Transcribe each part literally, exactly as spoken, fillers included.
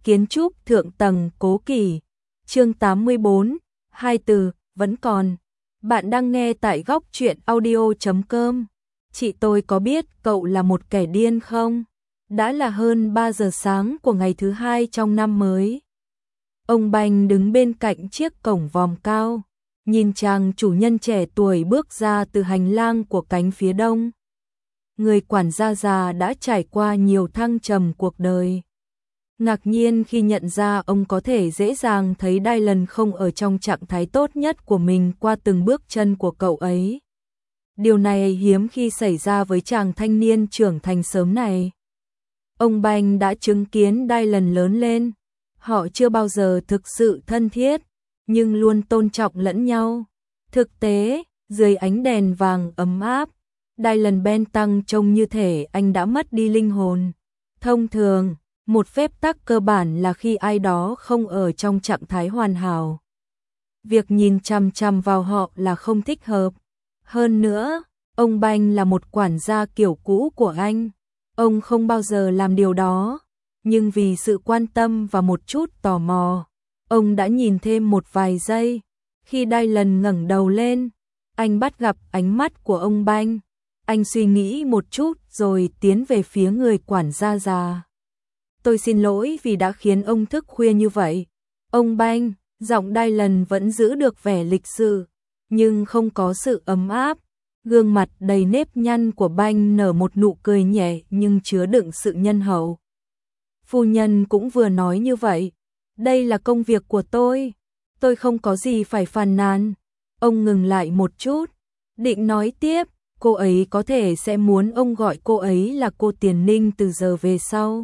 Kiến trúc thượng tầng Cố Kỳ. Chương tám mươi bốn, hai từ, vẫn còn. Bạn đang nghe tại góc truyện audio chấm com. Chị tôi có biết cậu là một kẻ điên không? Đã là hơn ba giờ sáng của ngày thứ hai trong năm mới. Ông Banh đứng bên cạnh chiếc cổng vòm cao, nhìn chàng chủ nhân trẻ tuổi bước ra từ hành lang của cánh phía đông. Người quản gia già đã trải qua nhiều thăng trầm cuộc đời. Ngạc nhiên khi nhận ra ông có thể dễ dàng thấy Dylan không ở trong trạng thái tốt nhất của mình qua từng bước chân của cậu ấy. Điều này hiếm khi xảy ra với chàng thanh niên trưởng thành sớm này. Ông Banh đã chứng kiến Dylan lớn lên. Họ chưa bao giờ thực sự thân thiết, nhưng luôn tôn trọng lẫn nhau. Thực tế, dưới ánh đèn vàng ấm áp, Dylan Benton trông như thể anh đã mất đi linh hồn. Thông thường, một phép tắc cơ bản là khi ai đó không ở trong trạng thái hoàn hảo, việc nhìn chằm chằm vào họ là không thích hợp. Hơn nữa, ông Banh là một quản gia kiểu cũ của anh. Ông không bao giờ làm điều đó, nhưng vì sự quan tâm và một chút tò mò, ông đã nhìn thêm một vài giây. Khi Dylan ngẩng đầu lên, anh bắt gặp ánh mắt của ông Banh. Anh suy nghĩ một chút rồi tiến về phía người quản gia già. Tôi xin lỗi vì đã khiến ông thức khuya như vậy. Ông Banh, giọng Dylan vẫn giữ được vẻ lịch sự, nhưng không có sự ấm áp. Gương mặt đầy nếp nhăn của Banh nở một nụ cười nhẹ nhưng chứa đựng sự nhân hậu. Phu nhân cũng vừa nói như vậy. Đây là công việc của tôi. Tôi không có gì phải phàn nàn. Ông ngừng lại một chút, định nói tiếp. Cô ấy có thể sẽ muốn ông gọi cô ấy là cô Tiền Ninh từ giờ về sau.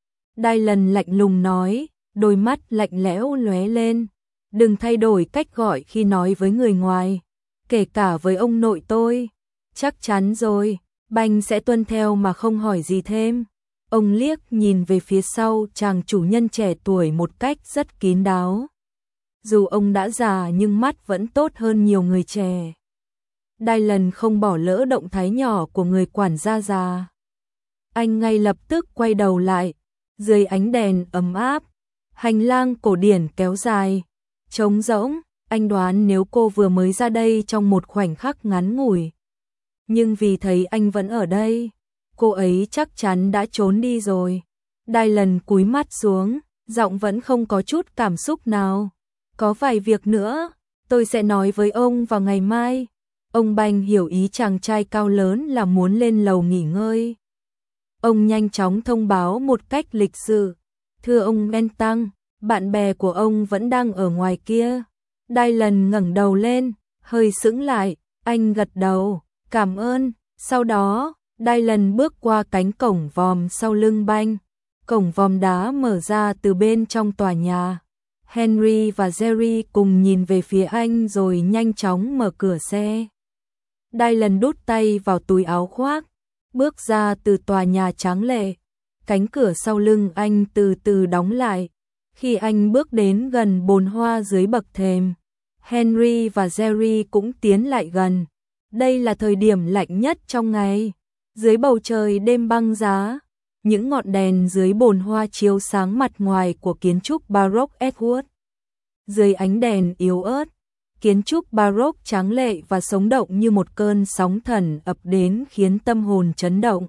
Dylan lạnh lùng nói, đôi mắt lạnh lẽo lóe lên. Đừng thay đổi cách gọi khi nói với người ngoài, kể cả với ông nội tôi. Chắc chắn rồi, Banh sẽ tuân theo mà không hỏi gì thêm. Ông liếc nhìn về phía sau chàng chủ nhân trẻ tuổi một cách rất kín đáo. Dù ông đã già nhưng mắt vẫn tốt hơn nhiều người trẻ. Dylan không bỏ lỡ động thái nhỏ của người quản gia già. Anh ngay lập tức quay đầu lại. Dưới ánh đèn ấm áp, hành lang cổ điển kéo dài, trống rỗng. Anh đoán nếu cô vừa mới ra đây trong một khoảnh khắc ngắn ngủi, nhưng vì thấy anh vẫn ở đây, cô ấy chắc chắn đã trốn đi rồi. Dylan cúi mắt xuống, giọng vẫn không có chút cảm xúc nào. Có vài việc nữa, tôi sẽ nói với ông vào ngày mai. Ông Banh hiểu ý chàng trai cao lớn là muốn lên lầu nghỉ ngơi. Ông nhanh chóng thông báo một cách lịch sự. Thưa ông Benton, bạn bè của ông vẫn đang ở ngoài kia. Dylan ngẩng đầu lên, hơi sững lại. Anh gật đầu, cảm ơn. Sau đó, Dylan bước qua cánh cổng vòm sau lưng Banh. Cổng vòm đá mở ra từ bên trong tòa nhà. Henry và Jerry cùng nhìn về phía anh rồi nhanh chóng mở cửa xe. Dylan đút tay vào túi áo khoác, bước ra từ tòa nhà tráng lệ. Cánh cửa sau lưng anh từ từ đóng lại. Khi anh bước đến gần bồn hoa dưới bậc thềm, Henry và Jerry cũng tiến lại gần. Đây là thời điểm lạnh nhất trong ngày. Dưới bầu trời đêm băng giá, những ngọn đèn dưới bồn hoa chiếu sáng mặt ngoài của kiến trúc Baroque Edward. Dưới ánh đèn yếu ớt, kiến trúc Baroque tráng lệ và sống động như một cơn sóng thần ập đến khiến tâm hồn chấn động.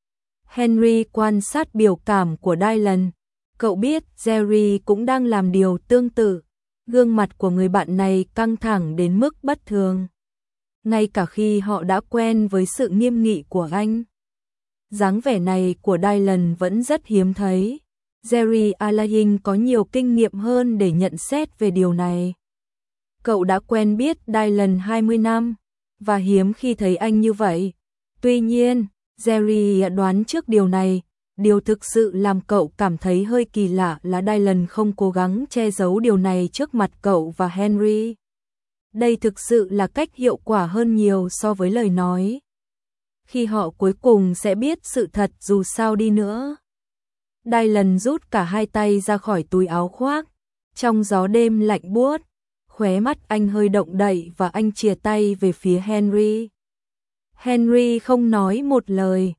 Henry quan sát biểu cảm của Dylan. Cậu biết Jerry cũng đang làm điều tương tự. Gương mặt của người bạn này căng thẳng đến mức bất thường, ngay cả khi họ đã quen với sự nghiêm nghị của anh. Dáng vẻ này của Dylan vẫn rất hiếm thấy. Jerry Alain có nhiều kinh nghiệm hơn để nhận xét về điều này. Cậu đã quen biết Dylan hai mươi năm, và hiếm khi thấy anh như vậy. Tuy nhiên, Jerry đoán trước điều này. Điều thực sự làm cậu cảm thấy hơi kỳ lạ là Dylan không cố gắng che giấu điều này trước mặt cậu và Henry. Đây thực sự là cách hiệu quả hơn nhiều so với lời nói. Khi họ cuối cùng sẽ biết sự thật dù sao đi nữa. Dylan rút cả hai tay ra khỏi túi áo khoác. Trong gió đêm lạnh buốt, khóe mắt anh hơi động đậy và anh chìa tay về phía Henry. Henry không nói một lời.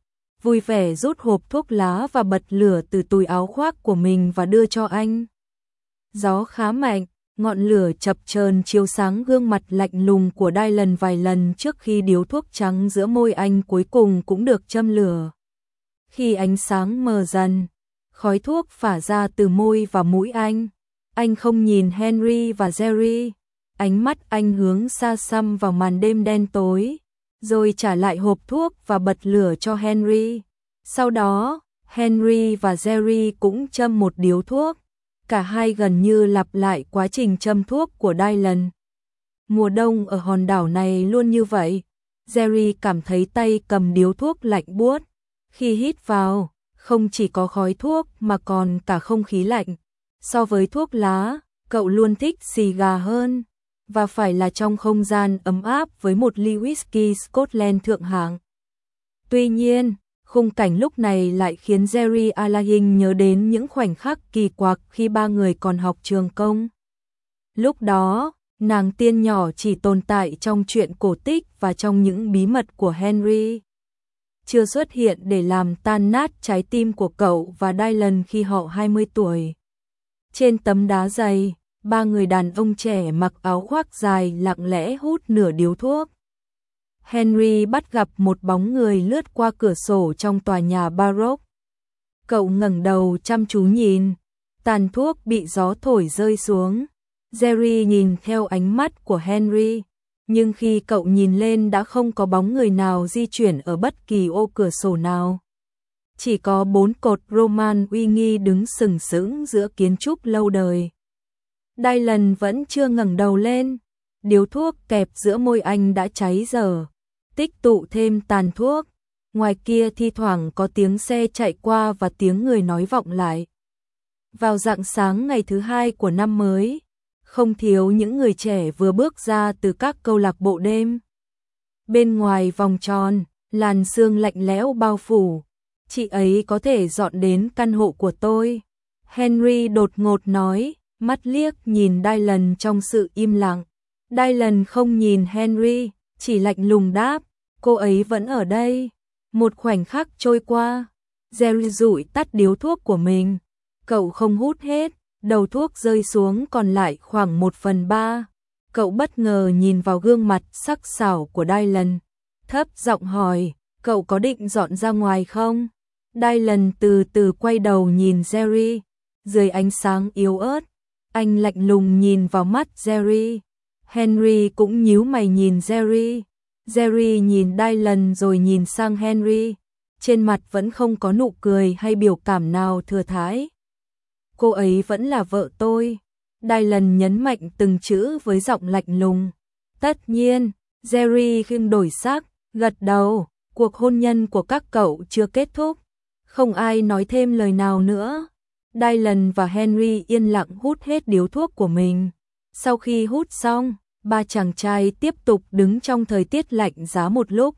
vui vẻ rút hộp thuốc lá và bật lửa từ túi áo khoác của mình và đưa cho anh. Gió khá mạnh, ngọn lửa chập chờn chiếu sáng gương mặt lạnh lùng của Dylan vài lần trước khi điếu thuốc trắng giữa môi anh cuối cùng cũng được châm lửa. Khi ánh sáng mờ dần, khói thuốc phả ra từ môi và mũi anh. Anh không nhìn Henry và Jerry, ánh mắt anh hướng xa xăm vào màn đêm đen tối, rồi trả lại hộp thuốc và bật lửa cho Henry. Sau đó, Henry và Jerry cũng châm một điếu thuốc. Cả hai gần như lặp lại quá trình châm thuốc của Dylan. Mùa đông ở hòn đảo này luôn như vậy. Jerry cảm thấy tay cầm điếu thuốc lạnh buốt. Khi hít vào, không chỉ có khói thuốc mà còn cả không khí lạnh. So với thuốc lá, cậu luôn thích xì gà hơn. Và phải là trong không gian ấm áp với một ly whisky Scotland thượng hạng. Tuy nhiên, khung cảnh lúc này lại khiến Jerry Alahin nhớ đến những khoảnh khắc kỳ quặc khi ba người còn học trường công. Lúc đó, nàng tiên nhỏ chỉ tồn tại trong truyện cổ tích và trong những bí mật của Henry. Chưa xuất hiện để làm tan nát trái tim của cậu và Dylan khi họ hai mươi tuổi. Trên tấm đá dày, ba người đàn ông trẻ mặc áo khoác dài lặng lẽ hút nửa điếu thuốc. Henry bắt gặp một bóng người lướt qua cửa sổ trong tòa nhà Baroque. Cậu ngẩng đầu chăm chú nhìn, tàn thuốc bị gió thổi rơi xuống. Jerry nhìn theo ánh mắt của Henry, nhưng khi cậu nhìn lên đã không có bóng người nào di chuyển ở bất kỳ ô cửa sổ nào. Chỉ có bốn cột Roman uy nghi đứng sừng sững giữa kiến trúc lâu đời. Dylan vẫn chưa ngẩng đầu lên, điếu thuốc kẹp giữa môi anh đã cháy dở, tích tụ thêm tàn thuốc. Ngoài kia thi thoảng có tiếng xe chạy qua và tiếng người nói vọng lại. Vào rạng sáng ngày thứ hai của năm mới, không thiếu những người trẻ vừa bước ra từ các câu lạc bộ đêm. Bên ngoài vòng tròn, làn sương lạnh lẽo bao phủ. Chị ấy có thể dọn đến căn hộ của tôi. Henry đột ngột nói, mắt liếc nhìn Dylan trong sự im lặng. Dylan không nhìn Henry, chỉ lạnh lùng đáp, cô ấy vẫn ở đây. Một khoảnh khắc trôi qua, Jerry rụi tắt điếu thuốc của mình. Cậu không hút hết, đầu thuốc rơi xuống còn lại khoảng một phần ba. Cậu bất ngờ nhìn vào gương mặt sắc sảo của Dylan, thấp giọng hỏi, cậu có định dọn ra ngoài không? Dylan từ từ quay đầu nhìn Jerry, dưới ánh sáng yếu ớt, anh lạnh lùng nhìn vào mắt Jerry. Henry cũng nhíu mày nhìn Jerry. Jerry nhìn Dylan rồi nhìn sang Henry, trên mặt vẫn không có nụ cười hay biểu cảm nào thừa thãi. Cô ấy vẫn là vợ tôi. Dylan nhấn mạnh từng chữ với giọng lạnh lùng. Tất nhiên, Jerry khinh đổi sắc, gật đầu, cuộc hôn nhân của các cậu chưa kết thúc. Không ai nói thêm lời nào nữa. Dylan và Henry yên lặng hút hết điếu thuốc của mình. Sau khi hút xong, ba chàng trai tiếp tục đứng trong thời tiết lạnh giá một lúc.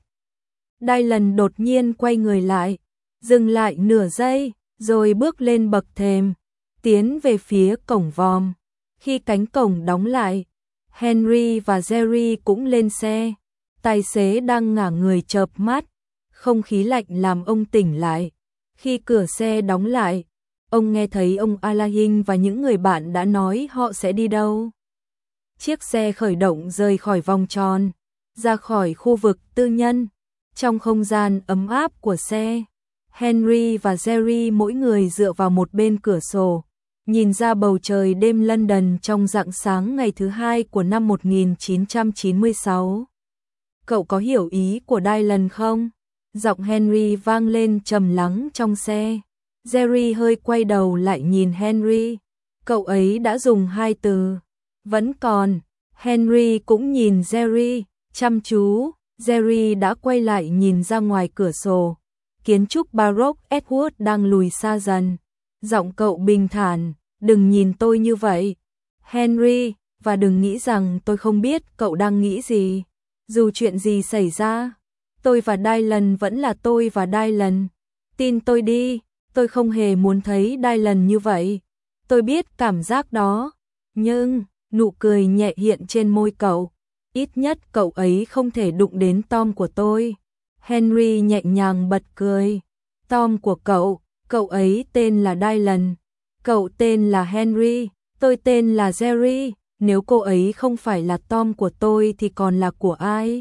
Dylan đột nhiên quay người lại, dừng lại nửa giây, rồi bước lên bậc thềm, tiến về phía cổng vòm. Khi cánh cổng đóng lại, Henry và Jerry cũng lên xe. Tài xế đang ngả người chợp mắt, không khí lạnh làm ông tỉnh lại. Khi cửa xe đóng lại, ông nghe thấy ông Alahin và những người bạn đã nói họ sẽ đi đâu. Chiếc xe khởi động rời khỏi vòng tròn, ra khỏi khu vực tư nhân. Trong không gian ấm áp của xe, Henry và Jerry mỗi người dựa vào một bên cửa sổ, nhìn ra bầu trời đêm London trong rạng sáng ngày thứ hai của năm một nghìn chín trăm chín mươi sáu. Cậu có hiểu ý của Dylan không? Giọng Henry vang lên trầm lắng trong xe. Jerry hơi quay đầu lại nhìn Henry. Cậu ấy đã dùng hai từ. Vẫn còn. Henry cũng nhìn Jerry, chăm chú. Jerry đã quay lại nhìn ra ngoài cửa sổ. Kiến trúc Baroque Edward đang lùi xa dần. Giọng cậu bình thản. Đừng nhìn tôi như vậy, Henry, và đừng nghĩ rằng tôi không biết cậu đang nghĩ gì. Dù chuyện gì xảy ra, tôi và Dylan vẫn là tôi và Dylan. Tin tôi đi, tôi không hề muốn thấy Dylan như vậy. Tôi biết cảm giác đó, nhưng nụ cười nhẹ hiện trên môi cậu. Ít nhất cậu ấy không thể đụng đến Tom của tôi. Henry nhẹ nhàng bật cười. Tom của cậu, cậu ấy tên là Dylan. Cậu tên là Henry, tôi tên là Jerry. Nếu cô ấy không phải là Tom của tôi thì còn là của ai?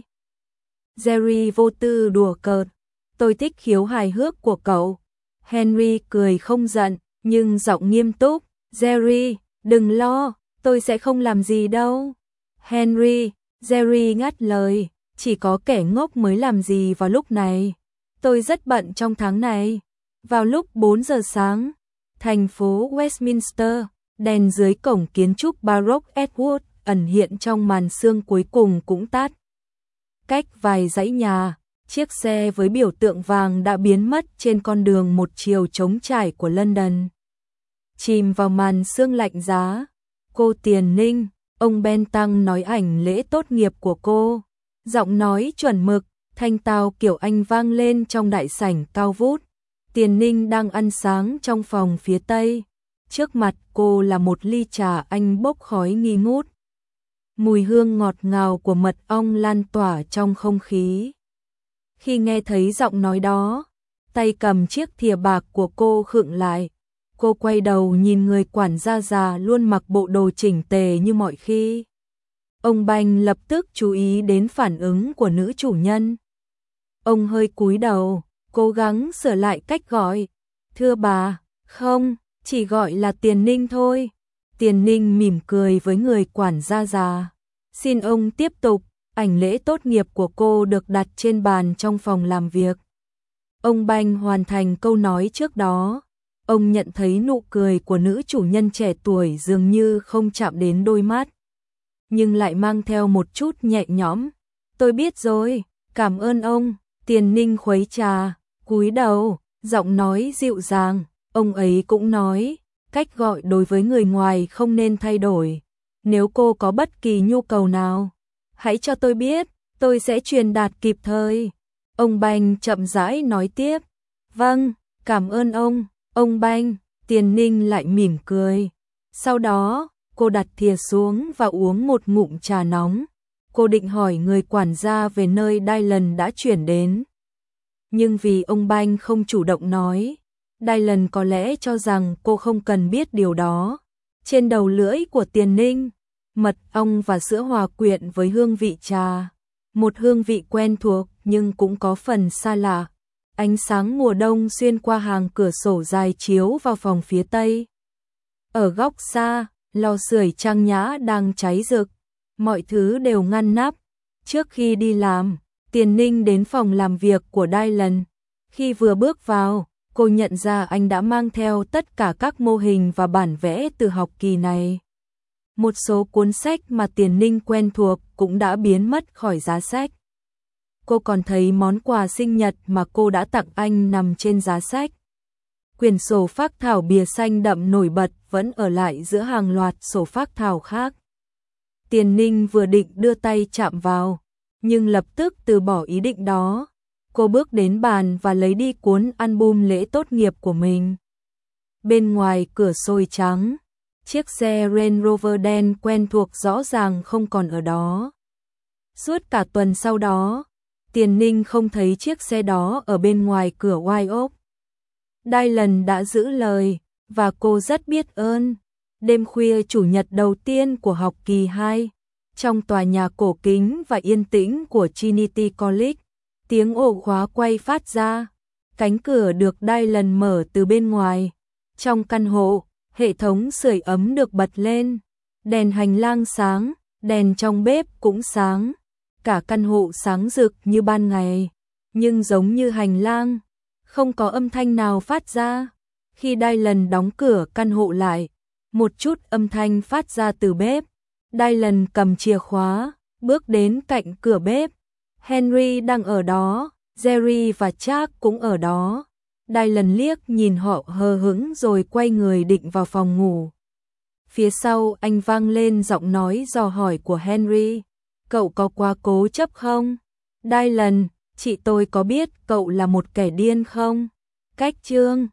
Jerry vô tư đùa cợt. Tôi thích khiếu hài hước của cậu. Henry cười không giận, nhưng giọng nghiêm túc. Jerry, đừng lo, tôi sẽ không làm gì đâu. Henry, Jerry ngắt lời, chỉ có kẻ ngốc mới làm gì vào lúc này. Tôi rất bận trong tháng này. Vào lúc bốn giờ sáng, thành phố Westminster, đèn dưới cổng kiến trúc Baroque Edgewood ẩn hiện trong màn sương cuối cùng cũng tắt. Cách vài dãy nhà, chiếc xe với biểu tượng vàng đã biến mất trên con đường một chiều trống trải của London. Chìm vào màn sương lạnh giá, cô Tiền Ninh, ông Ben Tăng nói ảnh lễ tốt nghiệp của cô. Giọng nói chuẩn mực, thanh tao kiểu Anh vang lên trong đại sảnh cao vút. Tiền Ninh đang ăn sáng trong phòng phía tây. Trước mặt cô là một ly trà Anh bốc khói nghi ngút. Mùi hương ngọt ngào của mật ong lan tỏa trong không khí. Khi nghe thấy giọng nói đó, tay cầm chiếc thìa bạc của cô khựng lại. Cô quay đầu nhìn người quản gia già luôn mặc bộ đồ chỉnh tề như mọi khi. Ông Banh lập tức chú ý đến phản ứng của nữ chủ nhân. Ông hơi cúi đầu, cố gắng sửa lại cách gọi. Thưa bà, không, chỉ gọi là Tiền Ninh thôi. Tiền Ninh mỉm cười với người quản gia già. Xin ông tiếp tục, ảnh lễ tốt nghiệp của cô được đặt trên bàn trong phòng làm việc. Ông Banh hoàn thành câu nói trước đó. Ông nhận thấy nụ cười của nữ chủ nhân trẻ tuổi dường như không chạm đến đôi mắt, nhưng lại mang theo một chút nhẹ nhõm. Tôi biết rồi, cảm ơn ông. Tiền Ninh khuấy trà, cúi đầu, giọng nói dịu dàng. Ông ấy cũng nói, cách gọi đối với người ngoài không nên thay đổi. Nếu cô có bất kỳ nhu cầu nào, hãy cho tôi biết, tôi sẽ truyền đạt kịp thời. Ông Banh chậm rãi nói tiếp. Vâng, cảm ơn ông, ông Banh. Tiền Ninh lại mỉm cười. Sau đó, cô đặt thìa xuống và uống một ngụm trà nóng. Cô định hỏi người quản gia về nơi Dylan đã chuyển đến. Nhưng vì ông Banh không chủ động nói, Dylan có lẽ cho rằng cô không cần biết điều đó. Trên đầu lưỡi của Tiền Ninh, mật ong và sữa hòa quyện với hương vị trà. Một hương vị quen thuộc nhưng cũng có phần xa lạ. Ánh sáng mùa đông xuyên qua hàng cửa sổ dài chiếu vào phòng phía tây. Ở góc xa, lò sưởi trang nhã đang cháy rực. Mọi thứ đều ngăn nắp. Trước khi đi làm, Tiền Ninh đến phòng làm việc của Dylan. Khi vừa bước vào, cô nhận ra anh đã mang theo tất cả các mô hình và bản vẽ từ học kỳ này. Một số cuốn sách mà Tiền Ninh quen thuộc cũng đã biến mất khỏi giá sách. Cô còn thấy món quà sinh nhật mà cô đã tặng anh nằm trên giá sách. Quyển sổ phác thảo bìa xanh đậm nổi bật vẫn ở lại giữa hàng loạt sổ phác thảo khác. Tiền Ninh vừa định đưa tay chạm vào, nhưng lập tức từ bỏ ý định đó. Cô bước đến bàn và lấy đi cuốn album lễ tốt nghiệp của mình. Bên ngoài cửa sồi trắng, chiếc xe Range Rover đen quen thuộc rõ ràng không còn ở đó. Suốt cả tuần sau đó, Tiền Ninh không thấy chiếc xe đó ở bên ngoài cửa White Oak. Dylan đã giữ lời, và cô rất biết ơn. Đêm khuya chủ nhật đầu tiên của học kỳ hai, trong tòa nhà cổ kính và yên tĩnh của Trinity College, tiếng ổ khóa quay phát ra. Cánh cửa được Dylan mở từ bên ngoài. Trong căn hộ, hệ thống sưởi ấm được bật lên. Đèn hành lang sáng, đèn trong bếp cũng sáng. Cả căn hộ sáng rực như ban ngày, nhưng giống như hành lang, không có âm thanh nào phát ra. Khi Dylan đóng cửa căn hộ lại, một chút âm thanh phát ra từ bếp. Dylan cầm chìa khóa, bước đến cạnh cửa bếp. Henry đang ở đó, Jerry và Chuck cũng ở đó. Dylan liếc nhìn họ hờ hững rồi quay người định vào phòng ngủ. Phía sau anh vang lên giọng nói dò hỏi của Henry. Cậu có quá cố chấp không? Dylan, chị tôi có biết cậu là một kẻ điên không? Cách chương